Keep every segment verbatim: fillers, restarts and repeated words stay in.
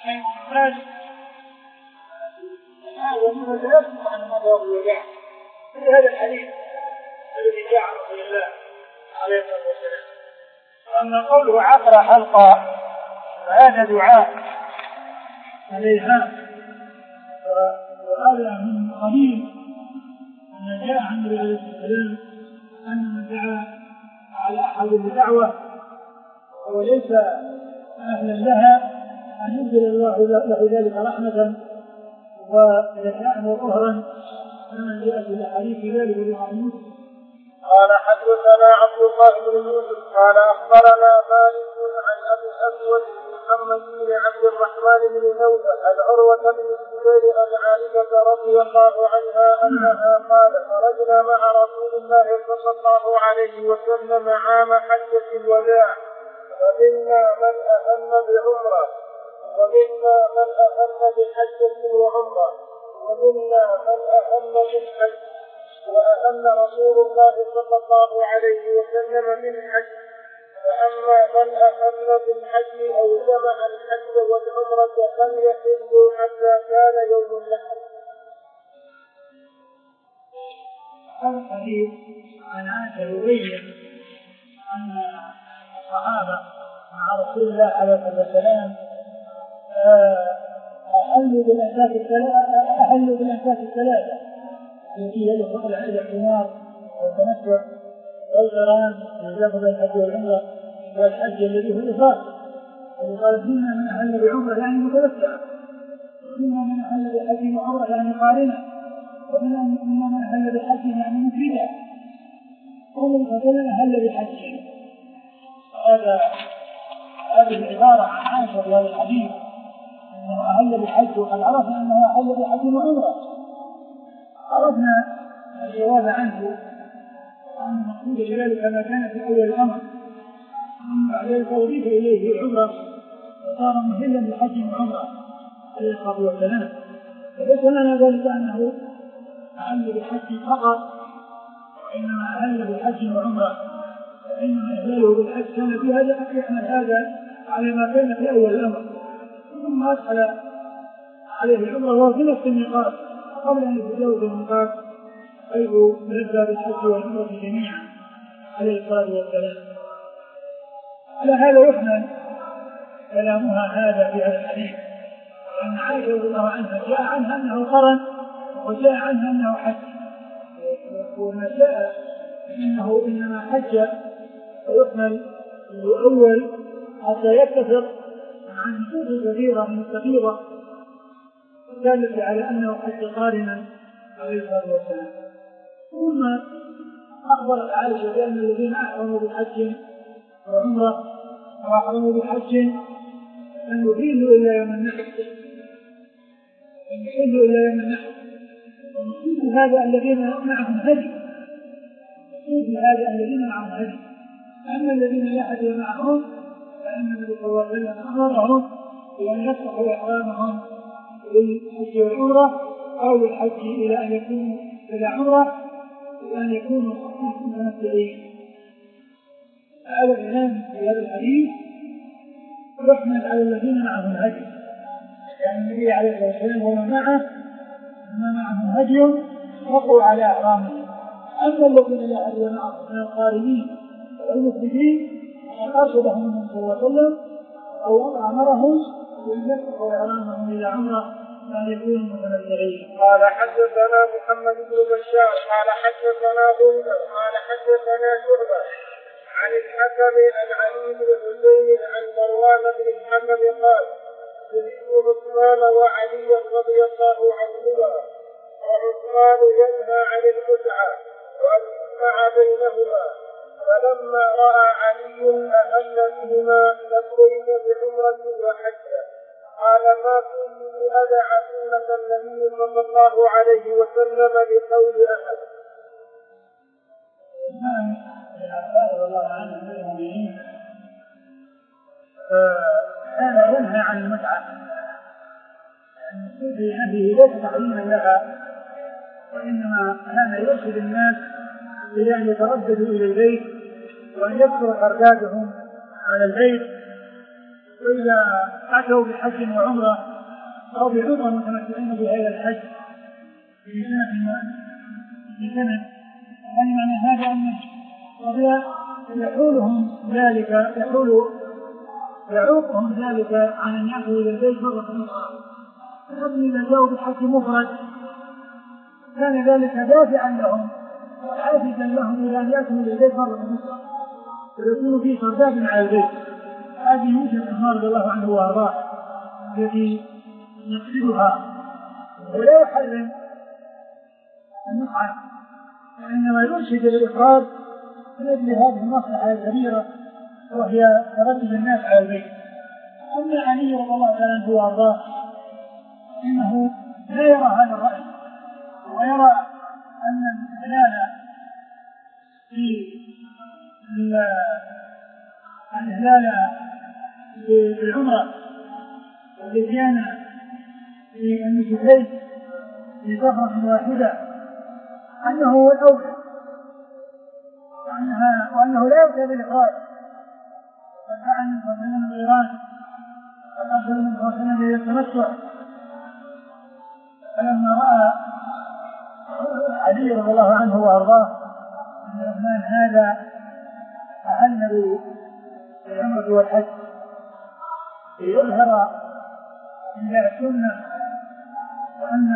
ذلك هذا من التلفظ عن مدار الوداع في هذا الحديث الذي جاء عن رسول الله عليه الصلاة والسلام. وأما قوله عقر حلقا فهذا دعاء عليها، وهذا من قديم ما جاء عن النبي عليه الصلاة والسلام أن من دعا على أحد بدعوة وليس أهلا لها أن ينزل الله له ذلك رحمة وذكاء وطهرا كما جاء في الحديث ذلك بالعمود. قال حدثنا عبد الله بن يوسف قال أخبرنا مالك عن أبي الأسود محمد بن عبد الرحمن بن نوفل عن عروة بن الزبير عن عائشة رضي الله عنها أنها قالت خرجنا مع رسول الله صلى الله عليه وسلم عام حجة الوداع فمنا من أهل بعمرة ومنا من أهل بحجة وعمرة ومنا من أهل بالحج وأهل رسول الله صلى الله عليه وسلم بالحج. فأما من أهل بالحج أو جمع الحج والعمرة فليحلوا حتى كان يوم النحر. هذا الحديث عن عائشة يبين أن الصحابة مع رسول الله عليه الصلاة والسلام أهلوا بالأنفاس الثلاثة أهلوا بالأنفاس الثلاثة التي هي الاعتمار والتمتع والقران والجمع بين الحج والعمرة والحج الذي هو الإفراد. وقال منا من أهل بعمرة يعني متوسعة، ومنا من أهل بحج وعمرة يعني قارنة، ومنا من أهل بحج يعني مفيدة، ومن أهل بحج. هذا هذه العبارة عن عائشة في هذا الحديث أنه أهل بحج، وقد عرفنا أنه أهل بحج وعمرة. عرفنا الجواب عنه أن المقصود بذلك ما كان في أول الأمر ثم بعد ذلك أضيف إليه العمرة وصار مهلا بحج وعمرة عليه الصلاة والسلام. فليس لنا ذلك أنه أهل بحج فقط، وإنما أهل بحج وعمرة، فإنما إهلاله بالحج كان في هذا يحمل هذا على ما كان في أول الأمر، ثم أدخل عليه العمرة وهو في نفس الميقات قبل أن يتجاوز الميقات حيث نبدأ بالحج والعمرة جميعا عليه الصلاة والسلام. على هذا يحمل كلامها هذا في هذا الحديث، وأن عائشة رضي الله عنها جاء عنها أنه قرن وجاء عنها أنه حج، وما جاء أنه إنما حج ويحمل الأول حتى يتفق عن نصوص كثيرة مستفيضة دالت على أنه حج قارنا عليه الصلاة والسلام. ثم أخبرت عائشة بأن الذين أحرموا بحج وعمرة وأحرموا بحج أن يحلوا إلا يوم النحر، أن يحلوا إلا يوم النحر. ومقصود هذا الذين معهم هدي، مقصود هذا الذين معهم هدي. أما الذين لا هدي معهم فإن النبي صلى الله عليه وسلم أمرهم بأن يفتحوا إحرامهم بالحج والعمرة أو بالحج إلى أن يكونوا إلى عمرة وأن يكونوا متمتعين. هذا الإعلان في هذا الحديث يحمل على الذين معهم هدي، يعني النبي عليه الصلاة والسلام ومن معه ما معهم هدي وقعوا على أحرامهم. أما الذين لا هدي معهم من القارنين والمفردين فأرشدهم النبي صلى الله عليه وسلم أو أمرهم بأن يفتحوا إحرامهم إلى عمرة أن يكونوا متمتعين. قال حدثنا محمد بن بشار قال حدثنا غندر قال حدثنا شعبة عن الحكم عن علي بن حسين عن مروان بن محمد قال سمعت عثمان وعليا رضي الله عنهما وعثمان ينهى عن المتعة وأن يجمع بينهما، فلما رأى علي أهل بهما لبيك بعمرة وحجة قال ما كنت أدع سنة النبي صلى الله عليه وسلم لقول أحد. رضي الله عنه من المؤمنين كان ينهى عن المتعة، المقصود بهذه ليس تحريما لها، وإنما كان يرشد الناس إلى أن يترددوا إلى البيت وأن يكثر حركاتهم على البيت وإذا أتوا بحج وعمرة أو بعمرة متمتعين بهذا الحج في سنة في سنة، يعني معنى هذا أن يحولهم ذلك يحول يعوقهم ذلك عن أن يأتوا إلى البيت مرة أخرى. فهم إذا جاءوا بحج مفرد كان ذلك دافعا لهم وحافزا لهم إلى أن يأتوا إلى البيت مرة أخرى ويكونوا فيه صرداد على البيت. هذه موجة عمر رضي الله عنه وأرضاه التي يقصدها، ولا يحرم المتعة وإنما يرشد الإفراد من أجل هذه المصلحة الكبيرة وهي تردد الناس على البيت. أما علي رضي الله عنه وأرضاه إنه لا يرى هذا الرأي، ويرى أن الإهلال في الإهلال بالعمرة والإتيان في النسكين في سفرة واحدة أنه هو الأولى، وأنه لا يؤتى بالإخراج. فكان من فضلنا الإيران فأرسل من فضلنا إلى التمتع، فلما رأى علي رضي الله عنه وأرضاه أن الرحمن هذا أهل بالعمرة والحج ليظهر إلى السنة وأن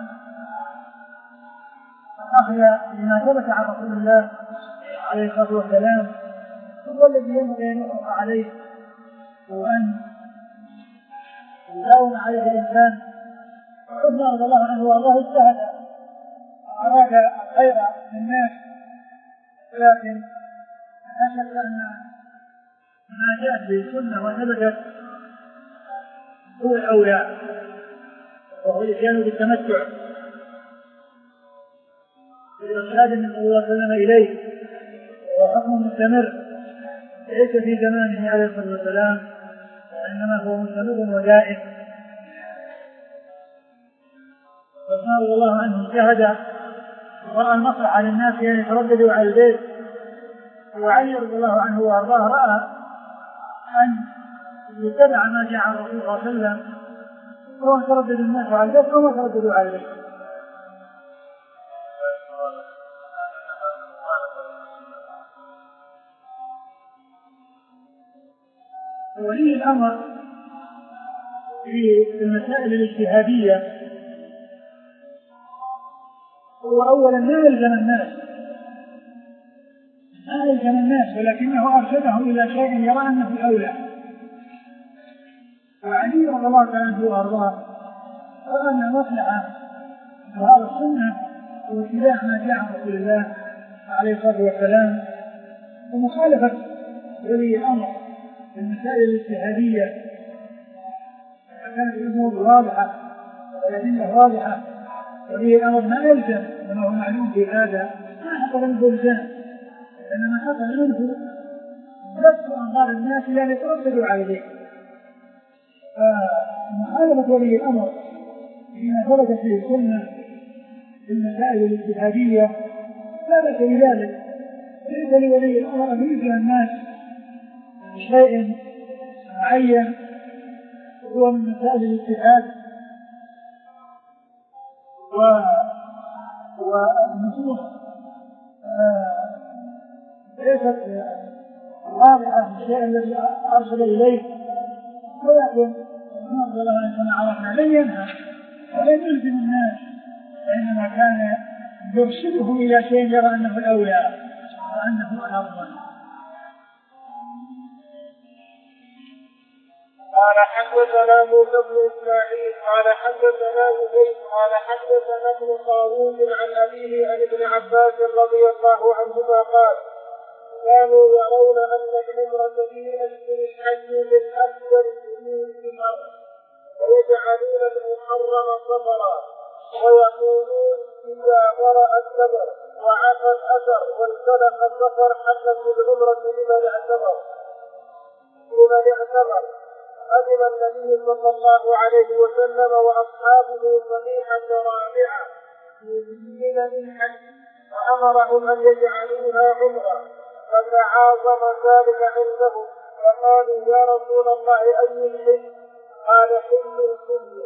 أخذ بما ثبت عن رسول الله عليه الصلاة والسلام هو الذي ينبغي أن يطلق عليه وأن يداوم عليه الإنسان. عمر رضي الله عنه وأرضاه اجتهد وأراد الخير للناس، ولكن لا شك أن ما جاءت بالسنة وثبتت هو الأولى، وهو الإتيان بالتمتع بالإرشاد من الله وسلم إليه، وحكم مستمر ليس في زمانه عليه الصلاة والسلام وإنما هو مستمر ودائم. فقال الله عنه اجتهد ورأى المصلحة للناس أن يترددوا على البيت، وعلي رضي الله عنه وأرضاه رأى أن يتبع ما جاء عن الرسول صلى الله عليه وسلم، وهو تردد الناس على البيت وما ترددوا على البيت. ولي الأمر في المسائل الاجتهادية هو أولا ما يلزم الناس ما يلزم الناس ولكنه أرشده إلى شيء يرى أنه الأولى. وعلي رضي الله عنه وأرضاه رأى أن مصلحة وهذا السنة واتباع ما جاء عن رسول الله عليه الصلاة والسلام ومخالفة ولي الأمر في المسائل الاجتهادية كانت الأمور واضحة والأدلة واضحة، ولي الأمر ما يلزم كما هو معلوم في هذا ما حصل منه الزنا، إنما حصل منه نفس أنظار الناس لأن يترددوا عليه. فمخالفة ولي الأمر فيما ثبت فيه السنة في المسائل الاجتهادية لا بأس بذلك، ليس لولي الأمر أن يلزم الناس بشيء معين هو من مسائل الاجتهاد والنصوص ليست واضحة في الشيء الذي أرسل إليه، ولكن رضي الله عنه عرفنا لن ينهى ولن يلزم الناس، وإنما كان يرشده إلى شيء يرى أنه الأولى وأنه الأفضل. قال حدثنا موسى بن اسماعيل قال حدثنا زهير قال حدثنا ابن طاووس عن ابيه عن ابن عباس رضي الله عنهما قال كانوا يرون ان العمرة في اشهر الحج من افضل الشهور في الارض، ويجعلون المحرم صفرا، ويقولون اذا برأ السفر وعفى الاثر وانسلخ السفر حلت العمرة لمن اعتمر لمن اعتمر. قدم النبي صلى الله عليه وسلم واصحابه صحيحة رابعة من الحج وامرهم ان يجعلوها عمرة، فتعاظم ذلك عندهم فقالوا يا رسول الله أي الحج؟ قال حل الكل.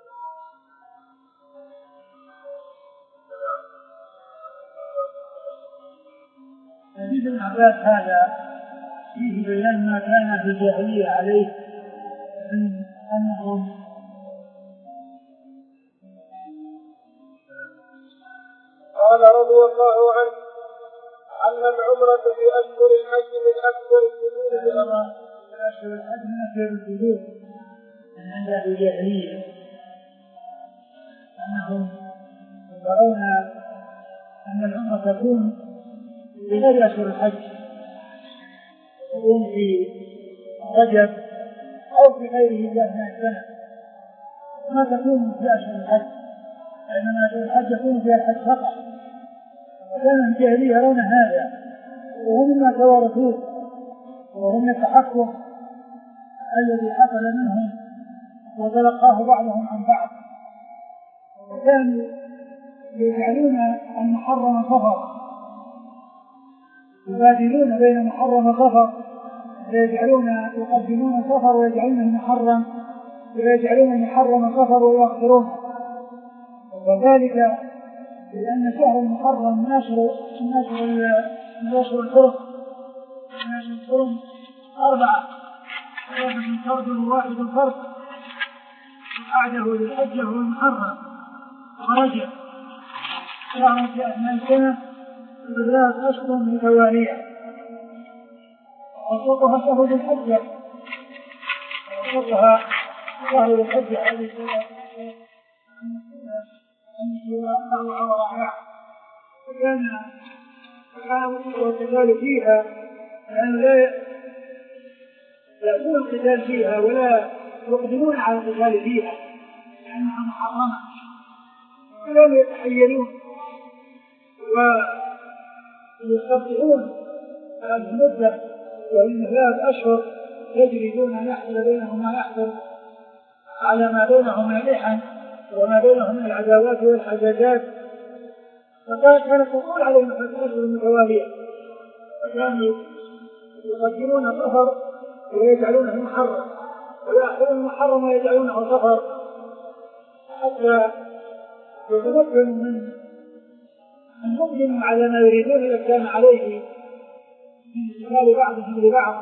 حديث ابن عباس هذا فيه بيان ما كان في الجاهلية عليه من أنهم قال رضي الله عنه أن العمرة في أشهر الحج من أكثر الشهور العمرة في أشهر الحج من أكثر الشهور من عند الجاهلية، أنهم يرون أن العمرة تكون في غير أشهر الحج، تكون في رجب أو في غيره من السنة، ما تكون في أشهر الحج، لأنما أشهر الحج يكون فيها الحج فقط. وكان الجاهلية يرون هذا وهم مما توارثوه وهم التحكم الذي حصل منهم وتلقاه بعضهم عن بعض، وكانوا يجعلون المحرم صفر، يبادلون بين محرم وصفر، ويجعلون يقدمون صفر ويجعلون المحرم، ويجعلون المحرم صفر ويؤخرون، وذلك لأن شهر المحرم ناشر ناشر ناشر الحرم ناشر الحرم أربعة، واحد فرد وواحد فرد، وأعده للحجة هو المحرم ورجع شهر في أثناء السنة بثلاث أشهر متوالية، وسوقها شهر الحجة وسوقها شهر الحجة هذه وكان القتال فيها لأن لا يكون القتال فيها ولا يقدمون على القتال فيها لأنها محرمة، وكانوا يتحيلون ويستطيعون المدة وإن ثلاث أشهر يجري دون أن يحصل بينهم ما يحصل على ما بينهم من الإحن وما بينهم من العداوات والحجاجات، فكانت تقول عليهم في الأشهر المتوالية، فكانوا يقدمون الصفر ويجعلونه محرم ويأخذون المحرم ويجعلونه صفر حتى يتمكن من المؤمن على ما يريدون إذا كان عليه من استقبال بعضهم لبعض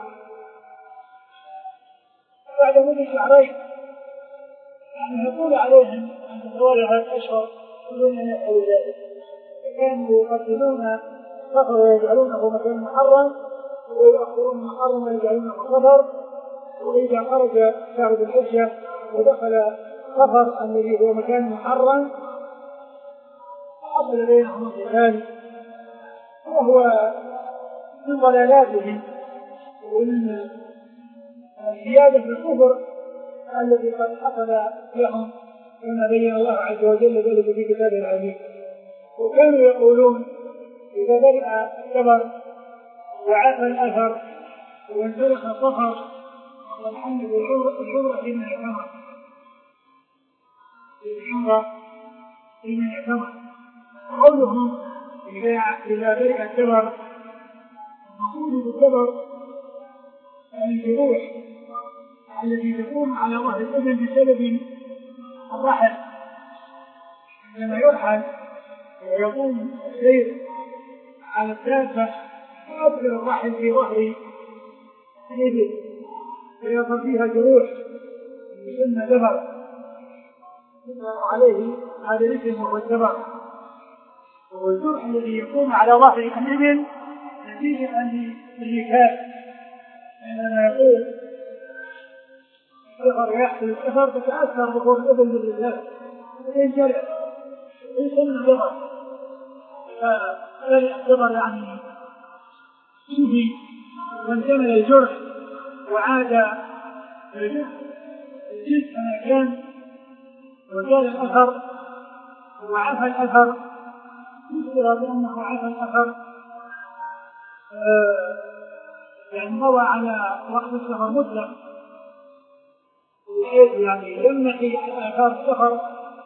بعد مدة شهرين، يعني يقول عليهم أن تتوالى هذه الأشهر بدون أن يفعلوا ذلك، كانوا يقدمون صفر ويجعلونه مكان محرم ويؤخرون المحرم ويجعلونه صفر، وإذا خرج شهر ذي الحجة ودخل صفر الذي هو مكان محرم حصل بينهم القتال، وهو من ضلالاتهم ومن زيادة الكفر الذي قد حصل لهم كما بين الله عز وجل ذلك في كتابه العزيز. وكانوا يقولون إذا بدأ الثمر وعفى الأثر وانسلخ الصفر والحمد بالعمرة لمن اعتمر بالعمرة لمن اعتمر. قولهم إذا بدأ الثمر المقصود بالثمر الجروح التي تكون على ظهر الإبل بسبب الرحل، عندما يرحل ويقوم السير على الدابة يؤثر الرحل في ظهر الإبل ويظهر فيها جروح يسمى دبر عليه هذا الاسم وهو الدبر، والجرح الذي يكون على ظهر الإبل نتيجة للركاب عندما يقول السفر يحصل السفر تتأثر ظهور الإبل بالرجال وينجرح ويسمى الدبر. فذلك الدبر يعني فيه وانكمل الجرح وعاد الجسم كما كان وزال الأثر وعفى الأثر، يذكر بأنه عفى الأثر يعني مضى على وقت السفر مطلق بحيث يعني يمنحي آثار السفر،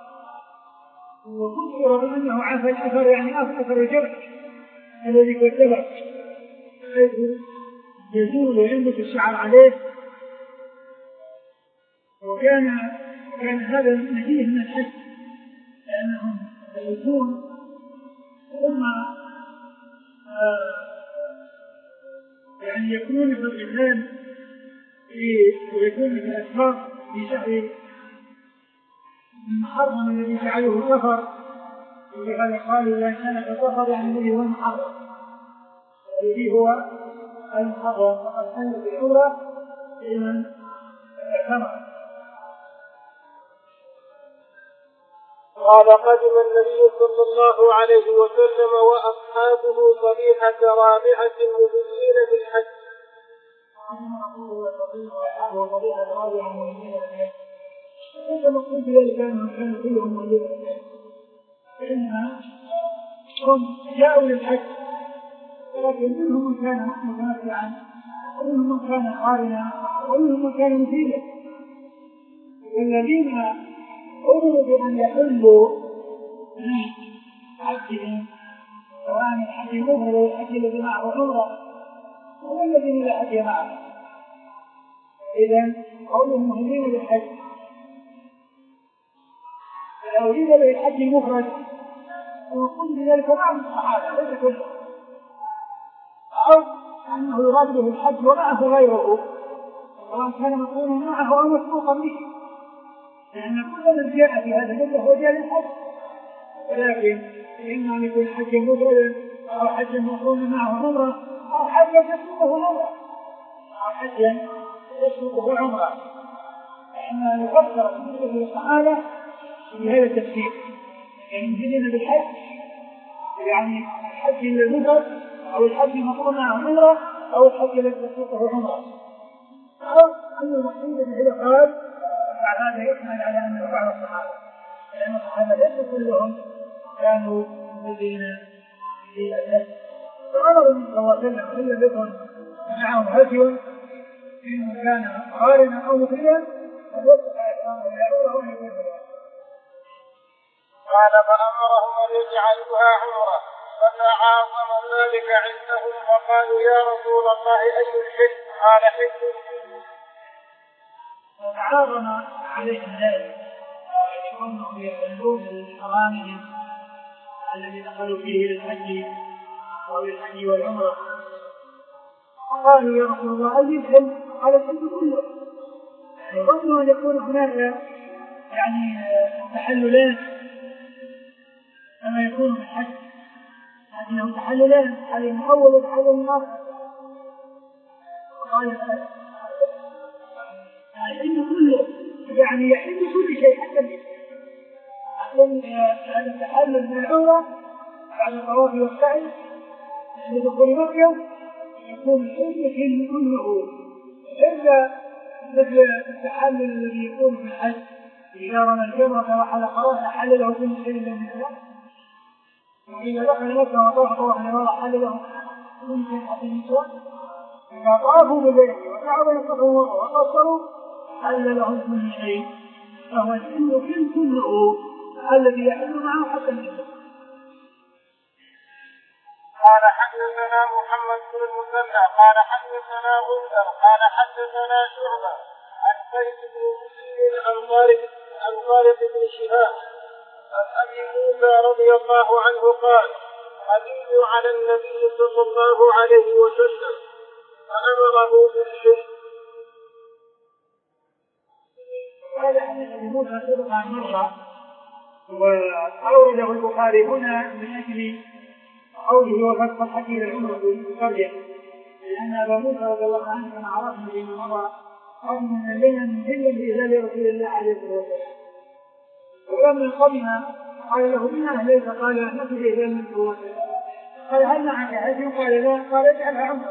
وذكر بأنه عفى الأثر يعني أثر الجرح الذي كتبه حيث يزول وينبت الشعر عليه، وكان كان هذا نزيه من الحج لأنهم يزولون ثم آه يعني يكون في القتال ويكون في الأسفار في شهر المحرم الذي جعله سفر، ولهذا قالوا إذا كان كسفر يعني الذي هو المحرم الذي هو المحرم، فقد كان في العمرة لمن اعتمر. قال قدم النبي صلى الله عليه وسلم وأصحابه صبيحة رابعة مهلين بالحج. ليس مقصود بذلك أنهم كانوا كلهم مهلين بالحج، فإنما هم جاءوا للحج، ولكن منهم من كان متمتعا ومنهم من كان قارنا ومنهم من كان مفيدا. الذين أمروا بأن يحلوا من حجهم سواء الحج المفرد أو الحج الذي معه عمرة هم الذين لا حج معه. إذا قولهم مهلين بالحج لو أريد بالحج المفرد ويقول بذلك بعض الصحابة ليس كله، أو أنه يراد به الحج ومعه غيره سواء كان مقرونا معه أو مسبوقا به، لأن كل من جاء في هذا المدة هو جاء للحج، ولكن إما أن يكون حجا مفردا أو حجا مقرونا معه عمرة أو حجا تسبقه عمرة أو حجا تسبقه عمرة، لأن يفسر بالنسبة للصحابة بهذا التفسير، يعني مهلين بالحج يعني الحج المفرد أو الحج المقرون معه عمرة أو الحج الذي تسبقه عمرة، أو أن المقصود به قال هذا يحمل على أن بعض الصحابة لأن الصحابة ليس كلهم كانوا مهلين بالحج. فأمر النبي صلى الله عليه وسلم إلا يكن معهم هدي إن كان قارنا أو مفردا فوسط إسلامه يعوره أن يكون قال فأمرهم أن يجعلوها عمرة، فتعاظم ذلك عندهم وقالوا يا رسول الله أي الحج؟ قال حج. فتعاظم عليهم ذلك وأنهم يحلون لحرامهم الذي دخلوا فيه للحج أو للحج والعمرة، فقالوا يا رسول الله أي الحج؟ قال الحج كله. ظنوا أن يكون هناك يعني تحللات كما يكون في الحج، لكنهم تحللان تحلل أول وتحلل آخر. قال الحج كله يعني يحل كل شيء حتى هذا التحلل من العمرة بعد الطواف والسعي لدخول مكة يكون الحج كله، إلا مثل التحلل الذي يكون في الحج إذا رمى الجمرة وحل خلاص حل له كل شيء من الإسلام، وإذا دخل مكة وطاف طواف الإفاضة حل له كل شيء حتى الإسلام. إذا طافوا بالبيت وسعوا بين الصفا والمروة وقصروا حل لهم كل شيء، فهو الحل كله الذي يحل معه حتى الإسلام. قال حدثنا محمد بن المثنى قال حدثنا غندر قال حدثنا شعبة عن قيس بن مسلم عن طارق عن طارق بن شهاب عن أبي موسى رضي الله عنه قال قدمت على النبي صلى الله عليه وسلم فأمره بالحج. هذا حديث أبي موسى سبق عن مرة وأورده البخاري هنا من أجل قوله وفتح الحج إلى العمرة بالقرية، لأن أبا موسى رضي الله عنه كما عرفنا فيما مضى قدم من الليل من هلا بإذن رسول الله عليه الصلاة والسلام، ولما قدم قال له من أهلك؟ قال ما في إذن من رسول الله. قال هل معك هدي؟ قال لا. قال اجعلها عمرة،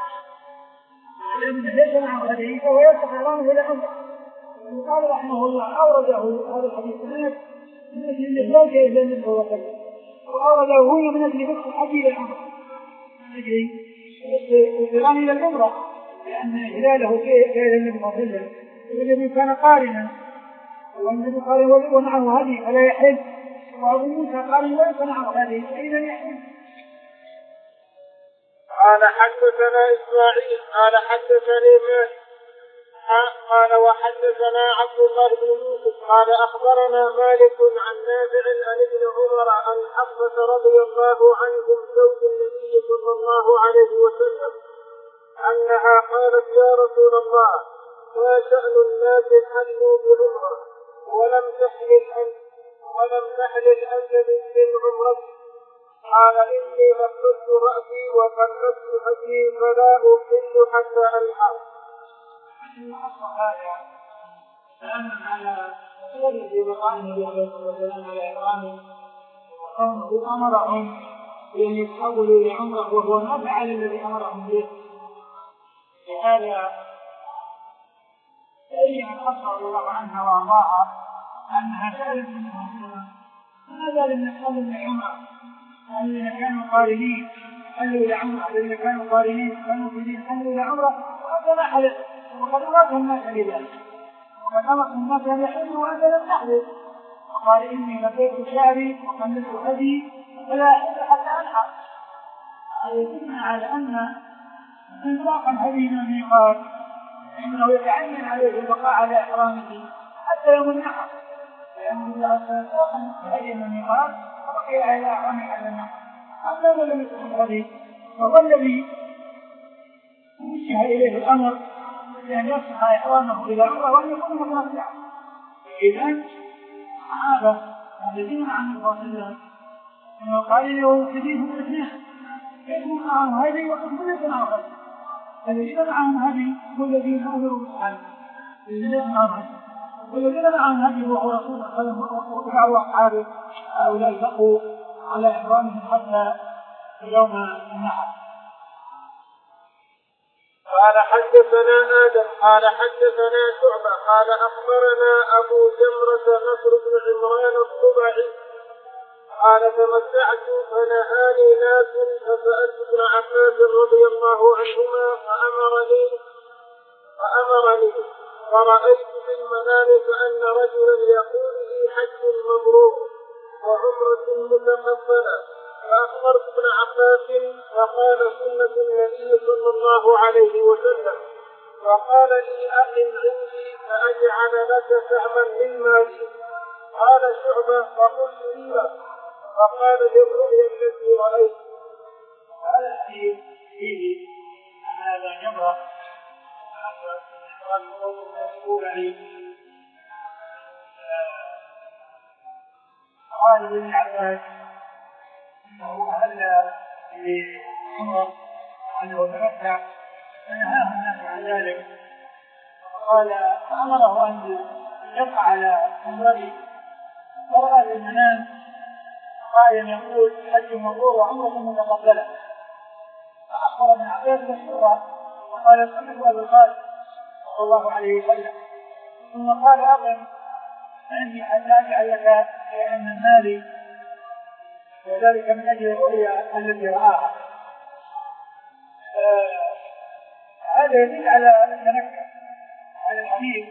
لأن ليس معه هدي فهو يفتح حرامه إلى عمرة. قال رحمه الله أورده هذا الحديث هناك من أجل الإخراج إذن من رسول الله، وأورده هنا من أجل فتح الحج إلى العمرة، من أجل القران إلى العمرة، لأن هلاله كإذن من رسول الله، والذي كان قارنا والذي قال ومعه هدي فلا يحل، وأبو موسى قال ليس معه هدي فإذا يحل. قال حدثنا إسماعيل قال حدثني مالك قال وحدثنا عبد الله بن يوسف قال أخبرنا مالك عن نافع عن ابن عمر عن حفصة رضي الله عنهم زوج النبي صلى الله عليه وسلم أنها قالت يا رسول الله ما شأن الناس حلوا بعمرة ولم تحلل أنت ولم تحلل أنت من عمرتك قال إني لبست رأسي وقلبت هدي فلا أحل حتى ألحق. هذا كلام على سبب في مقام النبي عليه الصلاه والسلام على احرامه وقوله امرهم بان يتحولوا لعمره وهو ما فعل الذي امرهم به. لهذا تبين حفصه رضي الله عنها وارضاها انها سالت النبي صلى الله عليه وسلم ماذا لم يتحولوا لعمره؟ الذين كانوا قارنين حلوا الى عمره، الذين كانوا قارنين كانوا في حلوا الى عمره وانت ما حلت وقد أمرت الناس بذلك وقد أمرت الناس أن يحلوا وأنت لم تحلل. وقال إني لبيت شعري وقلدت هدي فلا أحل حتى ألحق. هذا يدل على أن انطلاق الهدي من الميقات إنه يتعين عليه البقاء على إحرامه حتى يوم النحر، لأنه إذا انطلق الهدي من الميقات فبقي على إحرامه على النحر. أما من لم يكن الهدي فهو الذي وجه إليه الأمر لأن يصنع إحرامه إلى عمره وأن يكون متمتعا. إذن هذا الذين عن الرسول أنه قال له تجيهم الاثنين يكون معهم هدي ويكون ليس معهم هدي. الذين معهم هدي هم الذين أمروا بالحج، الذين ليس معهم هدي والذين معهم هدي هو رسول الله صلى الله عليه وسلم وبعض أصحابه هؤلاء بقوا على إحرامهم حتى يوم النحر. قال حدثنا آدم قال حدثنا شعبة قال أخبرنا أبو جمرة نصر بن عمران الطبعي قال تمتعت فنهاني ناس فسألت ابن عباس رضي الله عنهما فأمرني فأمرني فرأيت في المنام كأن رجلا يقول لي حج مبرور وعمرة متقبلة فأخبرت ابن عباس فقال سنة النبي صلى الله عليه وسلم وقال لي أقم عندي فأجعل لك سهما من مالي. قال شعبة فقلت لي فقال للرؤيا التي رأيت. هذا الحديث فيه هذا جمرة قال ابن عباس انه اهل بعمره انه تمتع فنهاه الناس عن ذلك قال فامره ان يفعل عمرته فراى في المنام قائلا يقول حج مبرور وعمره متقبله فاخبر ابن عباس مشهورا وقال سمعت ابو القاسم صلى الله عليه وسلم ثم قال اقم عندي حتى اجعل لك شيئا من مالي وذلك من اجل الرؤيا التي راها. هذا يدل على التنكر على الحديث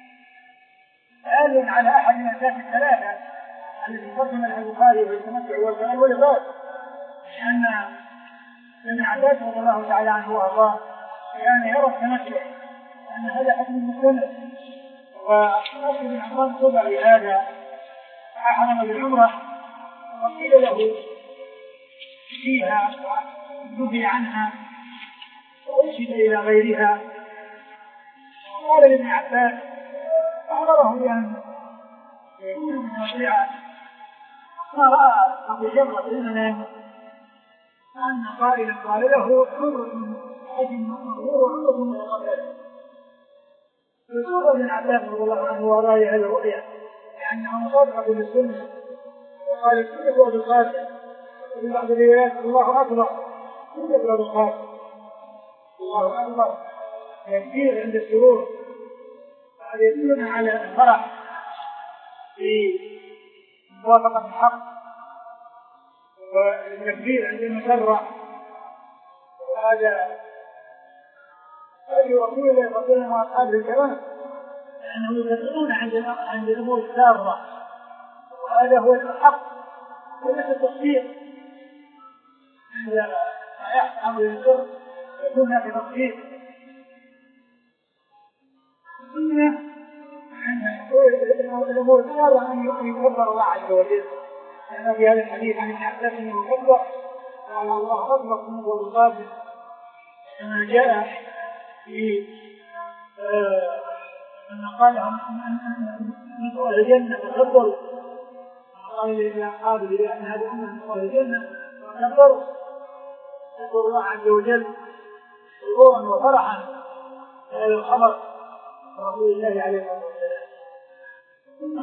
دال على احد من اساس الثلاثه التي قدمها البخاري في التمتع والكلام والافراد لان ابن عباس رضي الله تعالى عنه وارضاه كان يرى التمتع ان هذا حكم مستمر وأخبر بن عمران الطبعي هذا أحرم بالعمرة وقيل له فيها نهي عنها وأرشد إلى غيرها. قال لابن عباس أمره بأن يكون من الشيعة ما رأى أبو جمرة المنام أن قائلا قال له حر حجم مغرور وحر متقبل. فسوق ابن عباس رضي الله عنه وراء هذه الرؤيا لأنها مصادقة للسنة وقال السنة أبو القاسم وفي بعض الروايات الله أكبر سنة أبو القاسم الله أكبر يكثير عند السرور وهذا يدلنا على الفرح في موافقة الحق والتكبير عند المسرة وهذا أي رسول الله صلى الله عليه وسلم وأصحابه الكرام لأنهم يكثرون عند الأمور السارة وهذا هو الحق وليس التصديق عند الصالح أمر البر يكون هناك تطبيق. السنة الأمور الأخرى أن يكبر الله عز وجل، لأن في هذا الحديث عن ابن عباس أنه يكبر قال الله أكبر من هو القادر، كما جاء في أن قال من أهل الجنة تكبروا، قال إلى قادر إلى أن هذه الأمة من أهل الجنة تكبروا، يذكر الله عز وجل سرورا وفرحا هذا الخبر رسول الله عليه الصلاة والسلام. ثم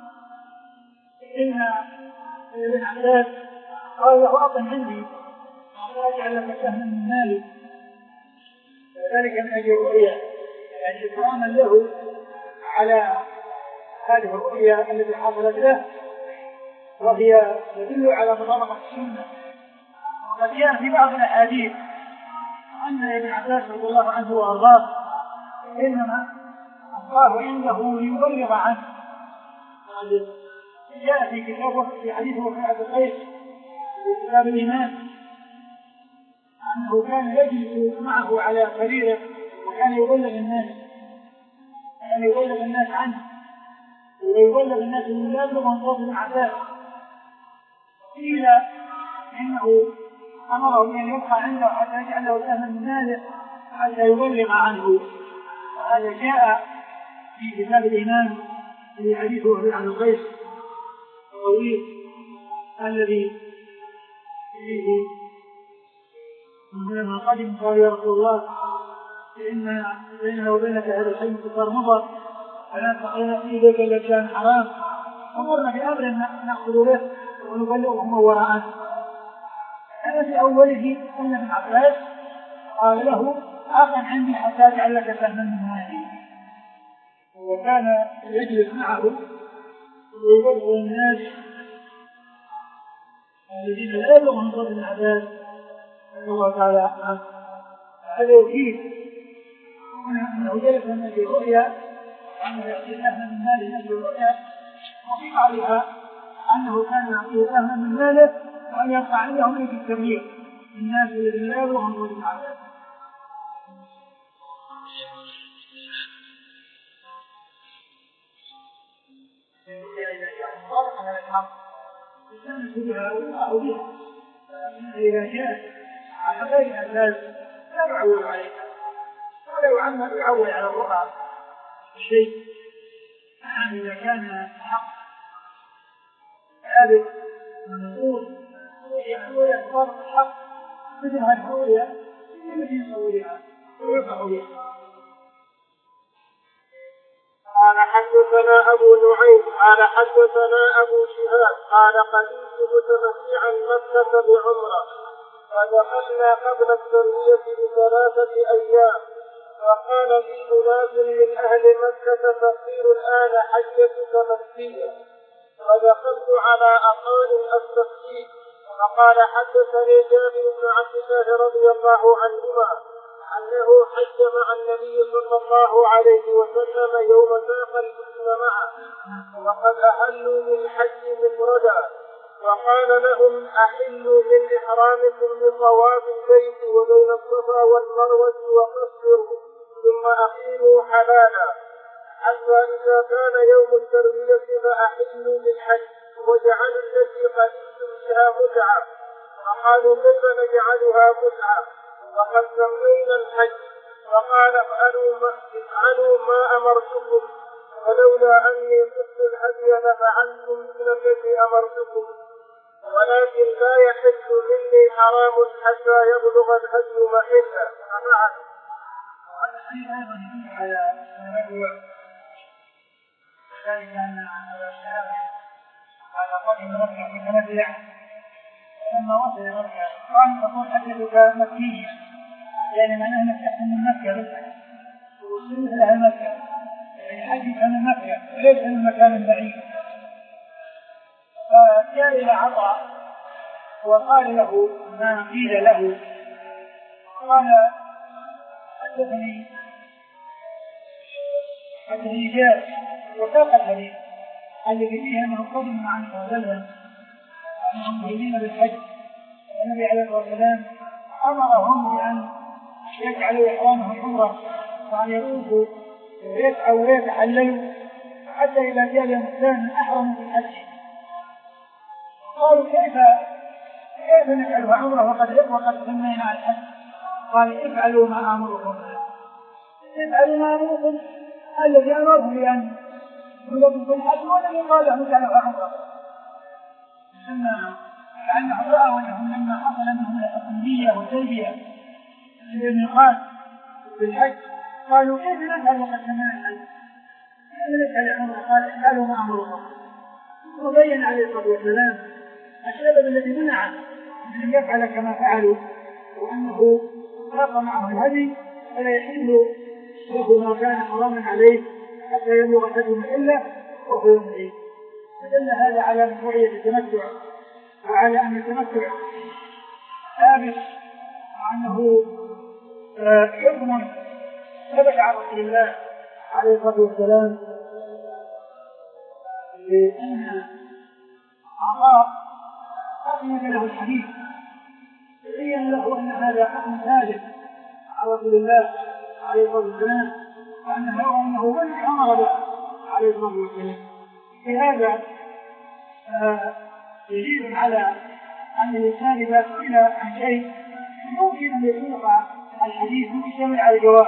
إن ابن عباس قال له أقم عندي أجعل لك سهما من مالي، وذلك من أجل الرؤيا، يعني إكراما له على هذه الرؤيا التي حصلت له، وهي تدل على مطابقة السنة. وقد جاء في بعض الأحاديث أن ابن عباس رضي الله عنه وأرضاه إنما أصاب عنده ليبلغ عنه. جاء في كتابه في حديث وفاء القيس في كتاب الإيمان أنه كان يجلس معه على سريره وكان يبلغ الناس، كان يبلغ الناس عنه ويبلغ الناس من لا يبلغ عن صوت ابن عباس. قيل إنه أمره بأن يبقى عنده حتى يجعل له سهما من ماله حتى يبلغ عنه. وهذا جاء في كتاب الإيمان في حديث وفاء عن القيس الطويل الذي فيه لما قدم قال يا رسول الله إن بيننا وبينك هذا الحي انتصار مضر فلا تقينا فيه ذلك إلا كان حرام، أمرنا بأمر نأخذ به ونبلغه من وراءه. هذا في أوله أن ابن عباس قال له أقم عندي حتى أجعل لك سهما من مالي، وكان يجلس معه ويبلغ الناس الذين لا يبلغهم صوت ابن عباس رضي الله تعالى عنه. هذا يفيد أنه جلس من أجل الرؤيا، أنه يأتي سهما من ماله من أجل الرؤيا، وفي بعضها أنه كان يعطيه سهما من ماله وأن يبقى عندهم في التبليغ الناس الذين لا يبلغهم صوت ابن عباس. إذا جاء على غير الناس لا يعول عليها ولا يعمل يعول على الرؤى شيء. إذا كان حق ثابت منصوص يحول يختار الحق مثل هذه الرؤيا التي يصورها ويقع بها. قال حدثنا أبو نعيم قال حدثنا أبو شهاب قال قدمت متمتعا مكة بعمرة فدخلنا قبل التروية بثلاثة أيام، وقال لي أناس من أهل مكة تصير الآن حجتك مكية، فدخلت على أقال التفسير فقال حدثني جابر بن عبد الله رضي الله عنهما أنه حج مع النبي صلى الله عليه وسلم يوم ساق الحزن معه وقد أحلوا من حج مفردا، وقال لهم أحلوا من إحرامكم بطواف البيت وبين الصفا والمروة وقصروا ثم أقيموا حلالا حتى إذا كان يوم التروية فأحلوا بالحج وجعلوا التي قدمتم بها متعة، وقالوا كيف نجعلها متعة وقد سمينا الحج، وقال افعلوا ما, افعلوا ما أمرتكم ولولا أني خفت الهدي لفعلتم مثل الذي أمرتكم، ولكن لا يحل مني حرام حتى يبلغ الهدي محله. فمعنى وهذا الحديث أيضا يدل على موضوع ذلك أن على الشهادة على قدم مكة متمتع لما وصل مكة قال تكون حجتك مكية، يعني معناه أنك تحكم من مكة بس ووصلت لها مكة، يعني حجك من مكة ليس من مكان بعيد. فجاء إلى عطاء وقال له ما قيل له، قال حدثني حدثني جاء وساق الحديث الذي فيه أنه قدم مع النبي صلى الله عليه وسلم أنهم مهلين بالحج، والنبي عليه الصلاة والسلام أمرهم بأن يجعلوا إحرامهم عمرة وأن يطوفوا ويسعوا ويتحللوا حتى إذا جاء يوم الثاني أحرموا بالحج. قالوا كيف كيف نفعلها عمرة وقد وقد سمينا الحج؟ قال افعلوا ما أمركم افعلوا ما أمركم الذي أمرهم بأن يلبوا بالحج والذي قال لهم اجعلوها عمرة. لأنهم رأوا أنهم لما حصل منهم الحكمية والتلبية عند الميقات بالحج قالوا كيف نفعل وقد سمعنا الحج؟ كيف نفعل عمرة؟ قال افعلوا ما أمركم. وبين عليه الصلاة والسلام السبب الذي منع أن يفعل كما فعلوا وأنه ساق معه الهدي فلا يحل له ما كان حراما عليه حتى يبلغ الهدي محله وهو يمضي. فدل هذا على مشروعية التمتع وعلى أن التمتع ثابت وأنه حكم ثبت عن رسول الله عليه الصلاة والسلام لأن عطاء أخرج له الحديث بين له أن هذا حكم ثابت عن رسول الله عليه الصلاة والسلام وأنه أنه هو الذي أمر به عليه الصلاة والسلام. في هذا دليل على أن الإنسان إذا سئل عن شيء ممكن أن يطلق الحديث يشتمل على الجواب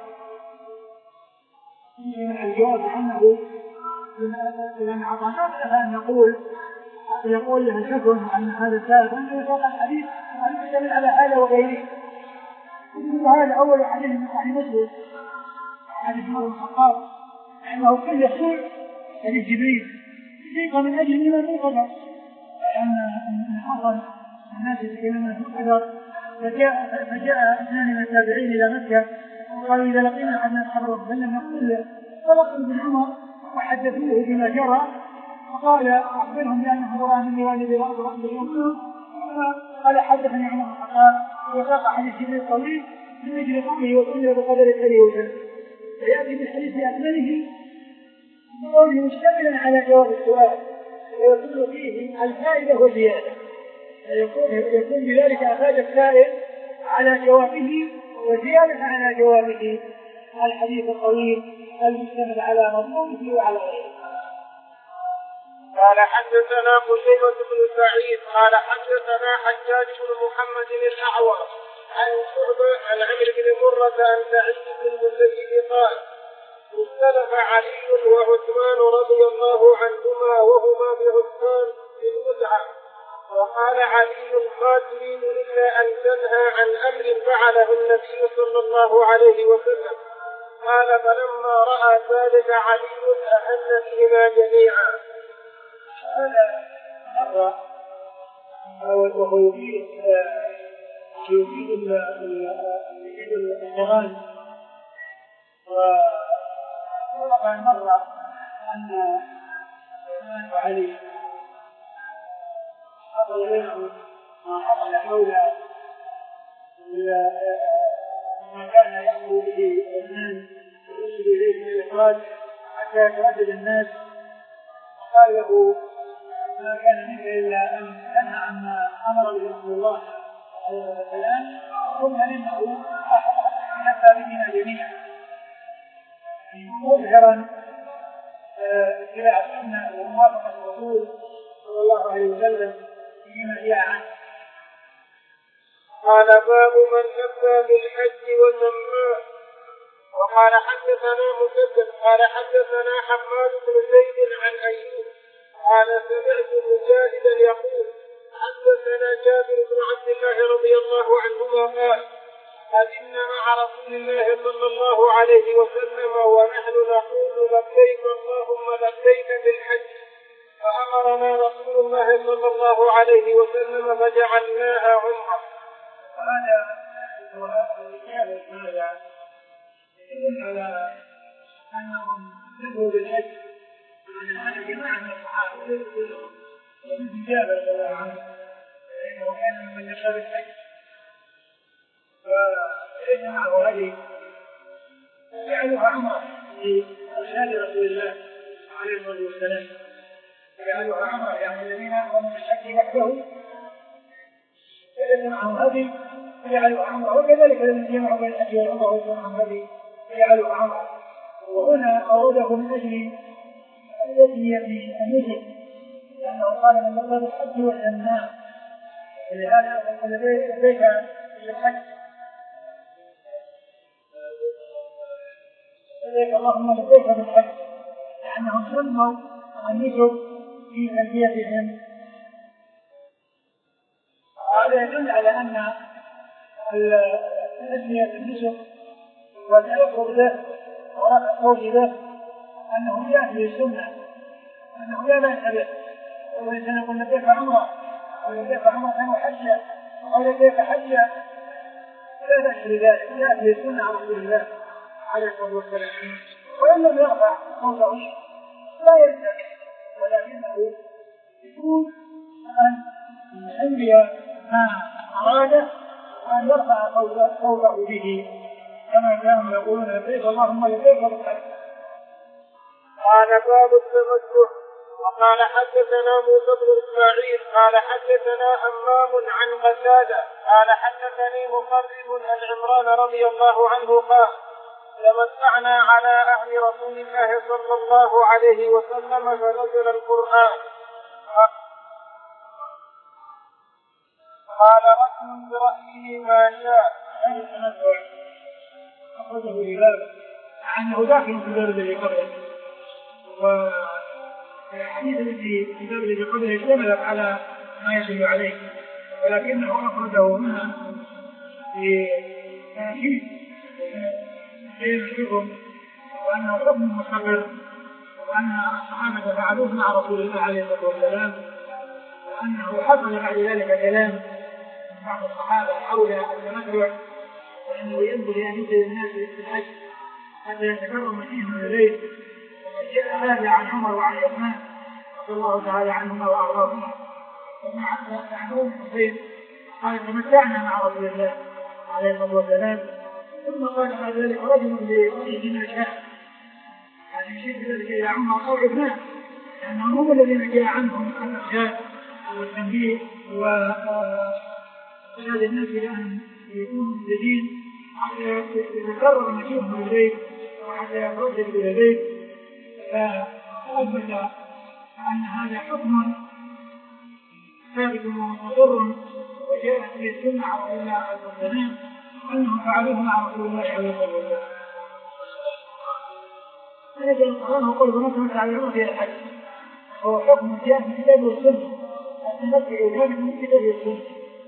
يشتمل على الجواب أنه لأن عطاء أن يقول يقول له الحكم عن هذا الثالث أنه يطلق الحديث أن يشتمل على هذا وغيره. وهذا أول حديث من صحيح مسلم حديث عمر بن الخطاب أنه كل شيء حديث جبريل ضيق من أجل لما في قدر لأن حصل الناس يتكلمون في القدر فجاء فجاء اثنان من التابعين إلى مكة وقالوا إذا لقينا أحد من أصحاب رسول الله نقول له فلقوا بن عمر وحدثوه بما جرى وقال أخبرهم بأنه رأى من والد رأس رأسه يوم قال حدثني عمر بن الخطاب وساق حديث جبريل طويل من أجل قوله وكل بقدر الحديث وسلم فيأتي بالحديث بأكمله قوله مشتملا على جواب السؤال ويكون فيه الفائدة والزيادة يكون, يكون بذلك أفاد السائل على جوابه وزيادة على جوابه الحديث الطويل المشتمل على مضمونه وعلى غيره. قال حدثنا قتيبة بن سعيد قال حدثنا حجاج بن محمد الأعور عن شعبة عن عمرو بن مرة عن سعيد بن المسيب قال اختلف علي وعثمان رضي الله عنهما وهما بعثمان بالمتعة وقال علي قاتلين إلا أن تنهى عن أمر فعله النبي صلى الله عليه وسلم. قال فلما رأى ذلك علي أهل بهما جميعا. هذا وهو يفيد يفيد الإغاني وقال مرة أن عثمان وعلي حصل بينهم ما حصل حول ما كان يأمر به عثمان ويرسل إليه من الإخراج حتى يتردد الناس وقال له ما كان منك إلا أن تنهى عما أمر به رسول الله عليه السلام ثم إنه نفى بهما جميعا مظهرا اتباع السنة وموافقة الرسول صلى الله عليه وسلم فيما جاء عنه. قال باب من نفى بالحج وسماه. وقال حدثنا مسدد قال حدثنا حماد بن زيد عن أيوب قال سمعت مجاهدا يقول حدثنا جابر بن عبد الله رضي الله عنهما قال قدمنا مع رسول الله صلى الله عليه وسلم ونحن نقول لبيك اللهم لبيك بالحج فأمرنا رسول الله صلى الله عليه وسلم فجعلناها عمرة. وهذا هو الإجابة هذا يدل على أنهم نبوا بالحج وأن هذا جماعة من الصحابة كلهم الإجابة رضي الله عنه فإنه كان من يشاء بالحج فإنه هذه جعلوها عمرة لأرشاد رسول الله عليه الصلاة والسلام جعلوها عمرة يعني الذين هم من الحج وحده فإن معهم هذه يجعله عمره، وكذلك الذي يجمع بين الحج والعمرة والجمعة الذي يجعله عمره. وهنا أورده من أجل التي في النسك، لأنه قال من لفظ الحج والجنة، ولهذا لبيك للحج لبيك اللهم لبيك بالحج، لأنهم سموا النسك في تلبيتهم. هذا يدل على أن تسمية النسك والتلفظ به ورفع الصوت به أنه جاء في السنة، أنه لا بأس به. والإنسان يقول لبيك عمرة أو لبيك عمرة وحجة أو لبيك حجة لا بأس بذلك، جاء في السنة عن رسول الله عليه الصلاة والسلام. وإن لم يرفع صوته لا يلزم، ولكنه يكون أن يسمي ما أراده وأن يرفع صوته به كما كانوا يقولون لبيك اللهم لبيك بالحج. قال باب التمسح. وقال حدثنا موسى بن اسماعيل قال حدثنا همام عن قتادة قال حدثني مقرب عن عمران رضي الله عنه قال تمتعنا على عهد رسول الله صلى الله عليه وسلم فنزل القرآن. قال رجل برأيه ما شاء. أخرجه الإمام عنه داخل في الباب الذي قبله، والحديث الذي في الباب الذي قبله اشتملت على ما يدل عليه، ولكنه أخرجه هنا في تأكيد بينهم وأنه حكم مستقر، وأن الصحابة فعلوه مع رسول الله عليه الصلاة والسلام، وأنه حصل بعد ذلك كلام بعض الصحابة حول التمتع، وأنه ينبغي أن يدعي الناس في الحج حتى يتكرم فيهم إليه. وقد جاء هذا عن عمر وعن عثمان رضي الله تعالى عنهما وأرضاهما. ومع عمرو الحسين قال تمتعنا مع رسول الله عليه الصلاة والسلام، ثم قال بعد ذلك رجل برأيه ما شاء، يعني يشير ذلك إلى عمر أو عثمان، لأنهم هم الذين جاء عنهم الإرشاد والتنبيه وإرشاد الناس إلى أن يكونوا مهتدين حتى يتكرر مشيئهم إليه وحتى يتردد إلى البيت. فأثبت أن هذا حكم ثابت ومستقر وجاء في السنة عن رسول الله عليه الصلاة والسلام أنهم فعلوه مع رسول الله عليه الصلاة والسلام. هذا القرآن هو قول بنات على في الحج، هو حكم جاء في الكتاب والسنة، التمتع جاء في الكتاب والسنة.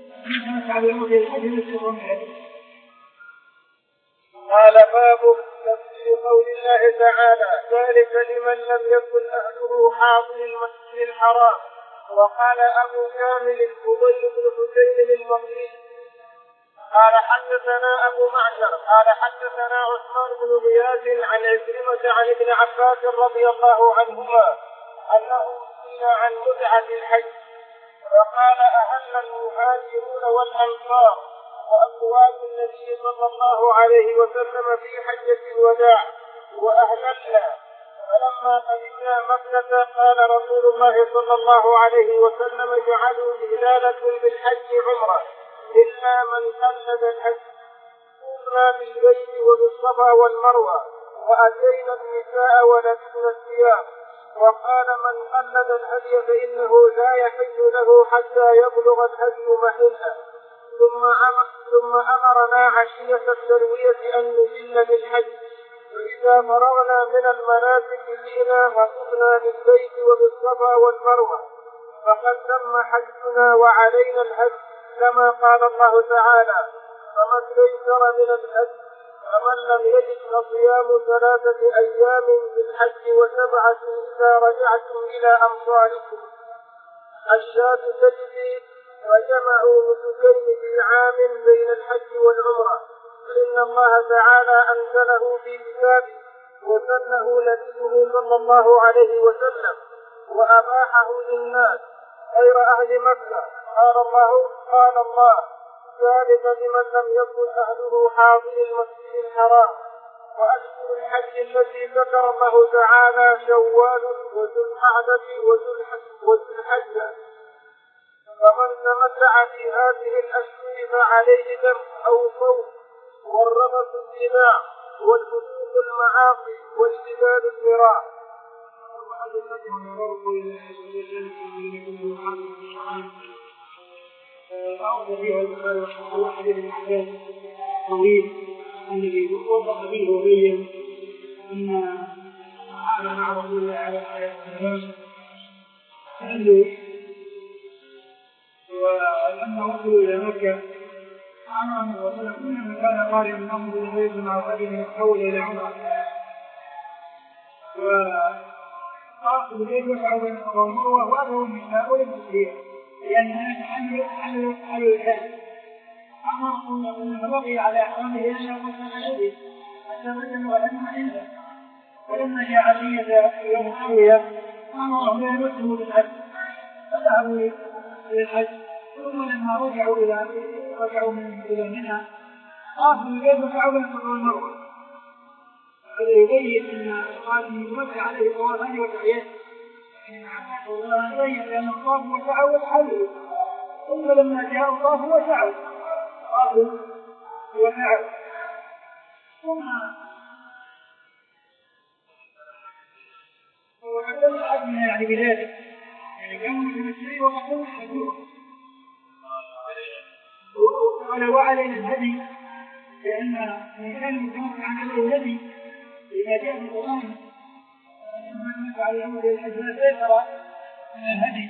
قال باب تفسير قول الله تعالى ذلك لمن لم يكن أهله حاضر المسجد الحرام. وقال أبو كامل الفضيل بن حسين المصري قال حدثنا أبو معشر قال حدثنا عثمان بن غياث عن عكرمة عن ابن عباس رضي الله عنهما أنه سئل عن متعة الحج فقال أهل المهاجرون والأنصار وأزواج النبي صلى الله عليه وسلم في حجة الوداع وأهللنا. فلما قدمنا مكة قال رسول الله صلى الله عليه وسلم جعلوا إهلالة بالحج عمرة إلا من قلد الحج. قمنا بالبيت وبالصفا والمروة وأتينا النساء ولبسنا الثياب. وقال من قلد الهدي فإنه لا يحل له حتى يبلغ الهدي محله. ثم أمر ثم أمرنا عشية التروية أن نهل بالحج. فإذا فرغنا من المناسك جئنا وقفنا بالبيت وبالصفا والمروة فقد تم حجنا وعلينا الهدي كما قال الله تعالى فمن استيسر من الهدي. فمن لم يجد فصيام ثلاثة أيام بالحج وسبعة إذا رجعتم إلى أمصاركم. الشاة تجزي وجمعوا نسكين في عام بين الحج والعمرة فإن الله تعالى أنزله في كتابه وسنه نبيه صلى الله عليه وسلم وأباحه للناس غير أهل مكة. قال الله قال الله ذلك لمن لم يكن أهله حاضر المسجد الحرام. وأشهر الحج التي ذكر الله تعالى شوال وذو القعدة وذو الحجة. فمن تمتع تمتع في هذه الأشهر فعليه دم أو صوم والرمس الجماع والفسوق المعاصي واجتهاد الذراع. أعوذ فيها البخاري رحمه الله حديث الأحداث طويل الذي وضح فيه وبين أن على مع رسول الله عليه الصلاة والسلام تألف ولما وصلوا إلى مكة أمر الرسول صلى الله عليه وسلم كان قارئا من أمر النبي مع رجل يتحول إلى عمرة فقالوا كيف يفعل بين القوم وأبوا النساء والمسلمين لأن هناك حمل حمل حمل الحج أمر أن بقي على أحرامه أنه مثلا الذي حتى بدل ولم عنده ولما جاء عشية يوم التروية أمرهم أن يمسوا بالحج فذهبوا إلى الحج ثم لما رجعوا إلى رجعوا من إلى منى قالوا كيف فعلوا بين الصفا والمروة هذا يبين أن قال يمسك عليه طوافان وسعيان يبين أن الطواف والسعي والحل ثم لما جاء الطواف والسعي طافوا وسعوا ثم وكان حجنا يعني بذلك يعني كانوا متمثلين وقتلوا حجوه وقال وعلينا الهدي لأن من كان متمثل عن عليه الهدي إذا جاء القرآن ثم نفع الأمر الحج لا سيطر من الهدي.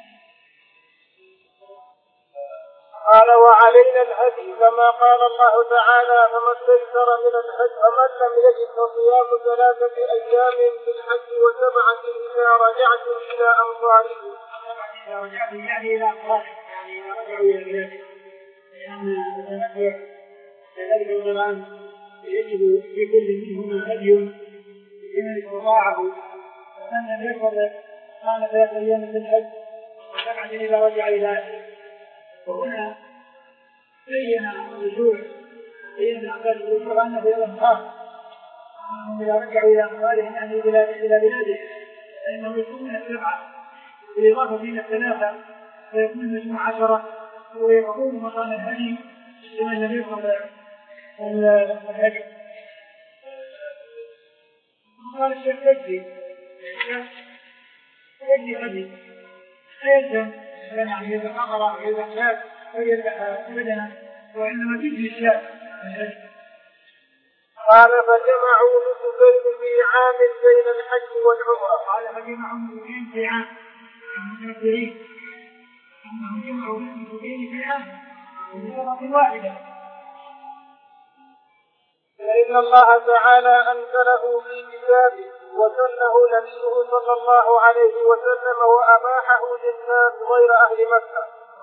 قال وعلينا الهدي كما قال الله تعالى فما استيسر من الحج فمن لم يجد فصيام ثلاثة أيام في الحج وسبعة إذا رجعتم إلى أمصاركم. إذا رجعتم يعني إلى أمصاركم يعني إذا رجعوا إلى بلادهم لأن المتمتع كذلك الغلام يجد في كل منهما هدي لمن استطاعه فمن لم يستطع كان ثلاثة أيام في الحج وسبعة إذا رجع إلى أهله. وهنا بين الرجوع بين أعمال الرجوع أن في الأنصار أنهم إذا رجعوا إلى أموالهم يعني إلى بلادهم فإنهم يكونون السبعة بالإضافة إلى الثلاثة فيكون مجموع عشرة ويكون مقام الهدي لمن لم يستطع الهدي. قال الشيخ تجزي تجزي هدي يلزم يعني إذا قرر أو إذا شاب فيذبح بدنا وإنما تجزي الشاب. قال فجمعوا نسكين في عام بين الحج والعمرة. قال فجمعوا نسكين في عام المتمثلين أنهم جمعوا نسكين في عام بصورة واحدة فإن الله تعالى أنزله في كتابه وسنه نبيه صلى الله عليه وسلم وأباحه للناس غير أهل مكة.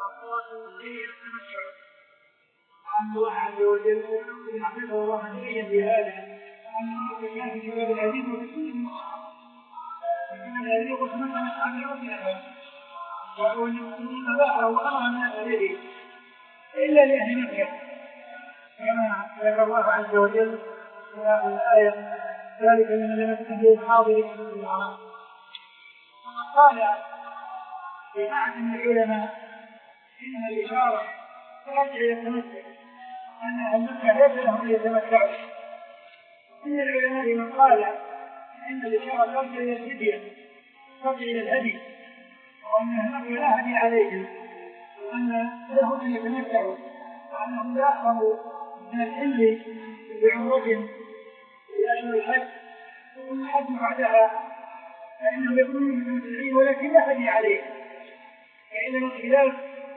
أن الله عز وجل يعطيه الله نبيا بهذا أنه كان في كتاب العزيز وبسنة فكان الذي يقول مثلا عن الوكيل وهو أن أباحه وأمر الناس به إلا لأهل مكة كما ذكر الله عز وجل في هذه الآية ذلك من لم يكن به الحاضر من العرب. قال جماعة من العلماء إن الإشارة ترجع إلى التمتع أن أهل مكة ليس لهم يتمتعوا. إن العلماء من قال إن الإشارة ترجع إلى الفدية ترجع إلى الهدي وأن أهل مكة لا هدي عليهم وأن لهم أن يتمتعوا وأنهم لا يأخذوا من الحل بعمرة في أشهر الحج ثم الحج بعدها فإنهم يكونون متمتعين ولكن لا هدي عليهم. فإن الخلاف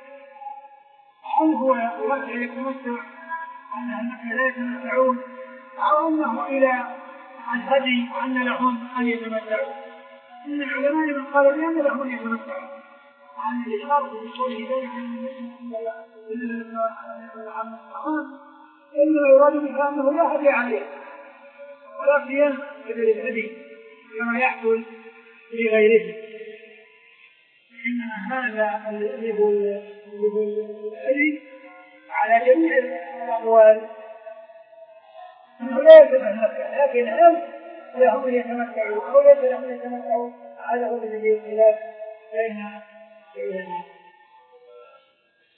هل هو يرجع يتمتع أن أهل لا يتمتعون أو أنه إلى الهدي وأن لهم أن يتمتعوا. إن العلماء من قالوا بأن لهم أن يتمتعوا عن الإشارة بقوله ذلك إنما يراد بها أنه لا هدي عليه ولا صيام بدل الهدي كما يحصل في غيره. إنما هذا اللي هو الهدي على جميع الأموال أنه لا يتمتع لكن هل لهم يتمتعوا أو ليس لهم يتمتعوا هذا هو الذي الخلاف بين العلماء.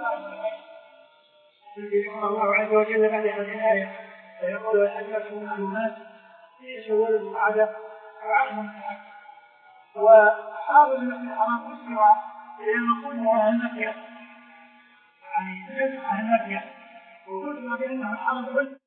الله عز وجل بعد هذه الآية فيقول الحجة من الناس في شوال السعادة وعلم وحاضر المسجد الحرام مسلم لأن قلنا أهل مكة يعني جزء أهل مكة وقلنا بأنه الحرم